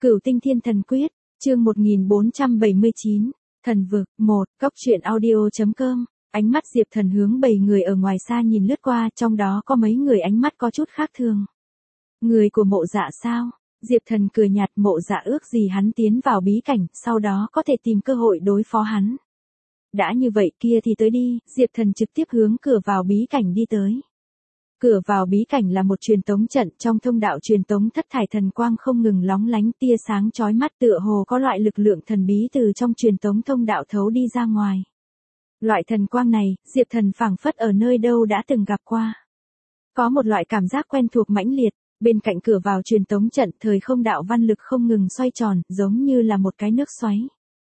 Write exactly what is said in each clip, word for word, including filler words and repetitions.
Cửu Tinh Thiên Thần Quyết, chương một nghìn bốn trăm bảy mươi chín, Thần Vực, một, Cốc truyện audio chấm com. Ánh mắt Diệp Thần hướng bầy người ở ngoài xa nhìn lướt qua, trong đó có mấy người ánh mắt có chút khác thường. Người của Mộ Dạ sao? Diệp Thần cười nhạt, Mộ Dạ ước gì hắn tiến vào bí cảnh, sau đó có thể tìm cơ hội đối phó hắn. Đã như vậy kia thì tới đi, Diệp Thần trực tiếp hướng cửa vào bí cảnh đi tới. Cửa vào bí cảnh là một truyền tống trận, trong thông đạo truyền tống thất thải thần quang không ngừng lóng lánh, tia sáng chói mắt, tựa hồ có loại lực lượng thần bí từ trong truyền tống thông đạo thấu đi ra ngoài. Loại thần quang này, Diệp Thần phảng phất ở nơi đâu đã từng gặp qua. Có một loại cảm giác quen thuộc mãnh liệt, bên cạnh cửa vào truyền tống trận, thời không đạo văn lực không ngừng xoay tròn, giống như là một cái nước xoáy.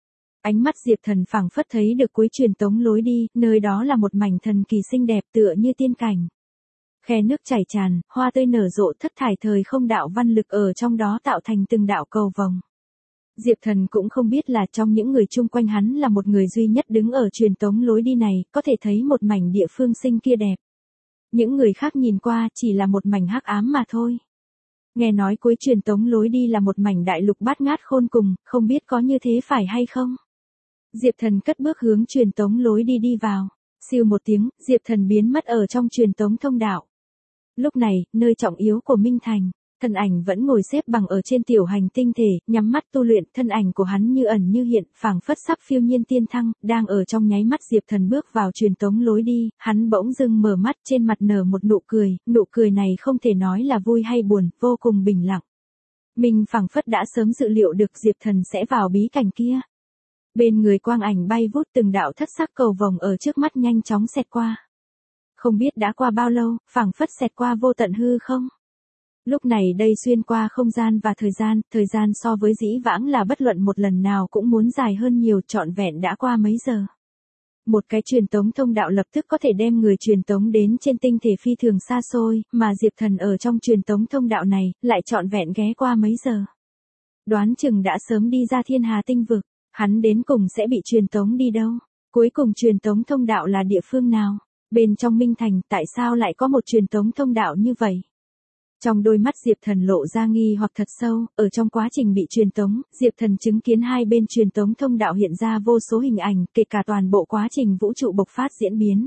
Ánh mắt Diệp Thần phảng phất thấy được cuối truyền tống lối đi, nơi đó là một mảnh thần kỳ xinh đẹp tựa như tiên cảnh. Khe nước chảy tràn, hoa tươi nở rộ, thất thải thời không đạo văn lực ở trong đó tạo thành từng đạo cầu vồng. Diệp Thần cũng không biết là trong những người chung quanh hắn là một người duy nhất đứng ở truyền tống lối đi này, có thể thấy một mảnh địa phương xinh kia đẹp. Những người khác nhìn qua chỉ là một mảnh hắc ám mà thôi. Nghe nói cuối truyền tống lối đi là một mảnh đại lục bát ngát khôn cùng, không biết có như thế phải hay không? Diệp Thần cất bước hướng truyền tống lối đi đi vào. Siêu một tiếng, Diệp Thần biến mất ở trong truyền tống thông đạo. Lúc này, nơi trọng yếu của Minh Thành, thân ảnh vẫn ngồi xếp bằng ở trên tiểu hành tinh thể, nhắm mắt tu luyện, thân ảnh của hắn như ẩn như hiện, phảng phất sắp phiêu nhiên tiên thăng, đang ở trong nháy mắt Diệp Thần bước vào truyền tống lối đi, hắn bỗng dưng mở mắt, trên mặt nở một nụ cười, nụ cười này không thể nói là vui hay buồn, vô cùng bình lặng. Mình phảng phất đã sớm dự liệu được Diệp Thần sẽ vào bí cảnh kia. Bên người quang ảnh bay vút, từng đạo thất sắc cầu vồng ở trước mắt nhanh chóng xẹt qua. Không biết đã qua bao lâu, phảng phất xẹt qua vô tận hư không. Lúc này đây xuyên qua không gian và thời gian, thời gian so với dĩ vãng là bất luận một lần nào cũng muốn dài hơn nhiều, trọn vẹn đã qua mấy giờ. Một cái truyền tống thông đạo lập tức có thể đem người truyền tống đến trên tinh thể phi thường xa xôi, mà Diệp Thần ở trong truyền tống thông đạo này, lại trọn vẹn ghé qua mấy giờ. Đoán chừng đã sớm đi ra thiên hà tinh vực, hắn đến cùng sẽ bị truyền tống đi đâu? Cuối cùng truyền tống thông đạo là địa phương nào? Bên trong Minh Thành, tại sao lại có một truyền tống thông đạo như vậy? Trong đôi mắt Diệp Thần lộ ra nghi hoặc thật sâu, ở trong quá trình bị truyền tống, Diệp Thần chứng kiến hai bên truyền tống thông đạo hiện ra vô số hình ảnh, kể cả toàn bộ quá trình vũ trụ bộc phát diễn biến.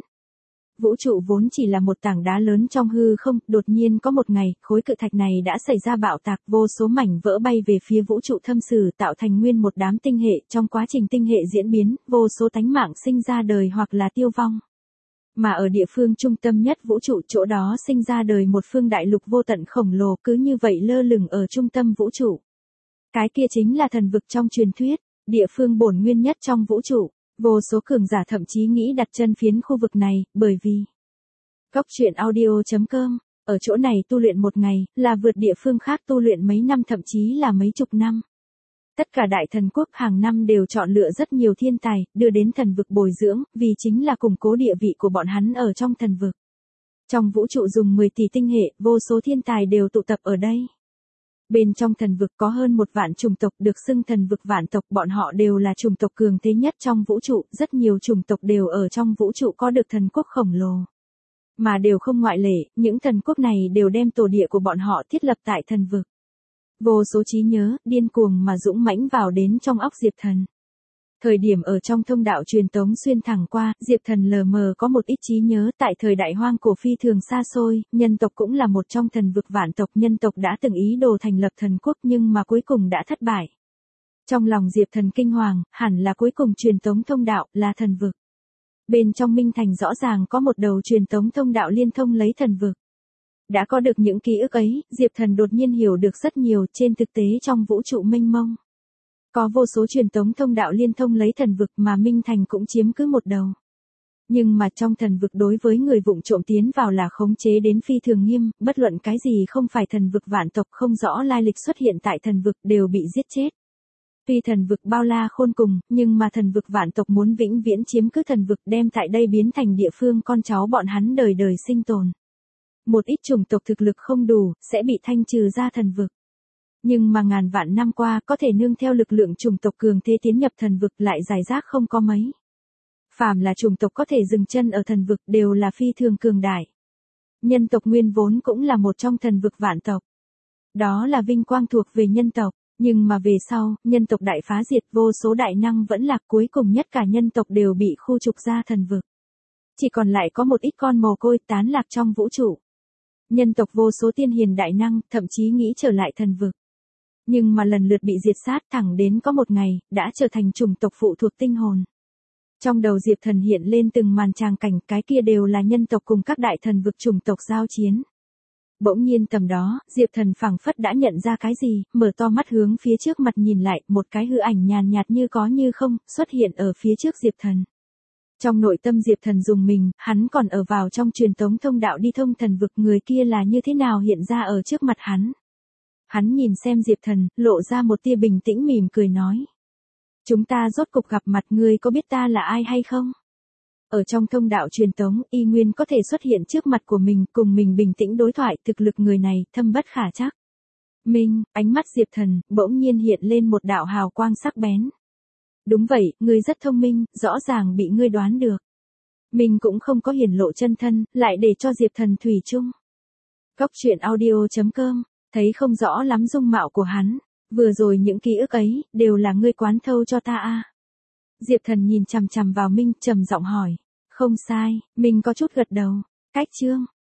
Vũ trụ vốn chỉ là một tảng đá lớn trong hư không, đột nhiên có một ngày, khối cự thạch này đã xảy ra bạo tạc, vô số mảnh vỡ bay về phía vũ trụ thâm sử, tạo thành nguyên một đám tinh hệ, trong quá trình tinh hệ diễn biến, vô số tánh mạng sinh ra đời hoặc là tiêu vong. Mà ở địa phương trung tâm nhất vũ trụ, chỗ đó sinh ra đời một phương đại lục vô tận khổng lồ, cứ như vậy lơ lửng ở trung tâm vũ trụ. Cái kia chính là thần vực trong truyền thuyết, địa phương bổn nguyên nhất trong vũ trụ. Vô số cường giả thậm chí nghĩ đặt chân phiến khu vực này, bởi vì Cốc truyện audio chấm com, ở chỗ này tu luyện một ngày, là vượt địa phương khác tu luyện mấy năm thậm chí là mấy chục năm. Tất cả đại thần quốc hàng năm đều chọn lựa rất nhiều thiên tài, đưa đến thần vực bồi dưỡng, vì chính là củng cố địa vị của bọn hắn ở trong thần vực. Trong vũ trụ dùng mười tỷ tinh hệ, vô số thiên tài đều tụ tập ở đây. Bên trong thần vực có hơn một vạn chủng tộc được xưng thần vực vạn tộc, bọn họ đều là chủng tộc cường thế nhất trong vũ trụ, rất nhiều chủng tộc đều ở trong vũ trụ có được thần quốc khổng lồ. Mà đều không ngoại lệ, những thần quốc này đều đem tổ địa của bọn họ thiết lập tại thần vực. Vô số trí nhớ, điên cuồng mà dũng mãnh vào đến trong óc Diệp Thần. Thời điểm ở trong thông đạo truyền tống xuyên thẳng qua, Diệp Thần lờ mờ có một ít trí nhớ, tại thời đại hoang cổ phi thường xa xôi, nhân tộc cũng là một trong thần vực vạn tộc, nhân tộc đã từng ý đồ thành lập thần quốc nhưng mà cuối cùng đã thất bại. Trong lòng Diệp Thần kinh hoàng, hẳn là cuối cùng truyền tống thông đạo là thần vực. Bên trong Minh Thành rõ ràng có một đầu truyền tống thông đạo liên thông lấy thần vực. Đã có được những ký ức ấy, Diệp Thần đột nhiên hiểu được rất nhiều, trên thực tế trong vũ trụ mênh mông. Có vô số truyền tống thông đạo liên thông lấy thần vực mà Minh Thành cũng chiếm cứ một đầu. Nhưng mà trong thần vực đối với người vụng trộm tiến vào là khống chế đến phi thường nghiêm, bất luận cái gì không phải thần vực vạn tộc không rõ lai lịch xuất hiện tại thần vực đều bị giết chết. Tuy thần vực bao la khôn cùng, nhưng mà thần vực vạn tộc muốn vĩnh viễn chiếm cứ thần vực, đem tại đây biến thành địa phương con cháu bọn hắn đời đời sinh tồn. Một ít chủng tộc thực lực không đủ, sẽ bị thanh trừ ra thần vực. Nhưng mà ngàn vạn năm qua, có thể nương theo lực lượng chủng tộc cường thế tiến nhập thần vực lại giải rác không có mấy. Phàm là chủng tộc có thể dừng chân ở thần vực đều là phi thường cường đại. Nhân tộc nguyên vốn cũng là một trong thần vực vạn tộc. Đó là vinh quang thuộc về nhân tộc. Nhưng mà về sau, nhân tộc đại phá diệt, vô số đại năng vẫn lạc, cuối cùng nhất cả nhân tộc đều bị khu trục ra thần vực. Chỉ còn lại có một ít con mồ côi tán lạc trong vũ trụ. Nhân tộc vô số tiên hiền đại năng, thậm chí nghĩ trở lại thần vực. Nhưng mà lần lượt bị diệt sát, thẳng đến có một ngày, đã trở thành chủng tộc phụ thuộc tinh hồn. Trong đầu Diệp Thần hiện lên từng màn tràng cảnh, cái kia đều là nhân tộc cùng các đại thần vực chủng tộc giao chiến. Bỗng nhiên tầm đó, Diệp Thần phảng phất đã nhận ra cái gì, mở to mắt hướng phía trước mặt nhìn lại, một cái hư ảnh nhàn nhạt như có như không, xuất hiện ở phía trước Diệp Thần. Trong nội tâm Diệp Thần rùng mình, hắn còn ở vào trong truyền tống thông đạo đi thông thần vực, người kia là như thế nào hiện ra ở trước mặt hắn. Hắn nhìn xem Diệp Thần, lộ ra một tia bình tĩnh mỉm cười nói. Chúng ta rốt cục gặp mặt, ngươi có biết ta là ai hay không? Ở trong thông đạo truyền tống, y nguyên có thể xuất hiện trước mặt của mình, cùng mình bình tĩnh đối thoại, thực lực người này, thâm bất khả trắc. Minh, ánh mắt Diệp Thần, bỗng nhiên hiện lên một đạo hào quang sắc bén. Đúng vậy, ngươi rất thông minh, rõ ràng bị ngươi đoán được. Mình cũng không có hiển lộ chân thân, lại để cho Diệp Thần thủy chung. Cốc truyện audio chấm com, thấy không rõ lắm dung mạo của hắn. Vừa rồi những ký ức ấy, đều là ngươi quán thâu cho ta à? Diệp Thần nhìn chằm chằm vào Minh, trầm giọng hỏi. Không sai, mình có chút gật đầu. Cách chương,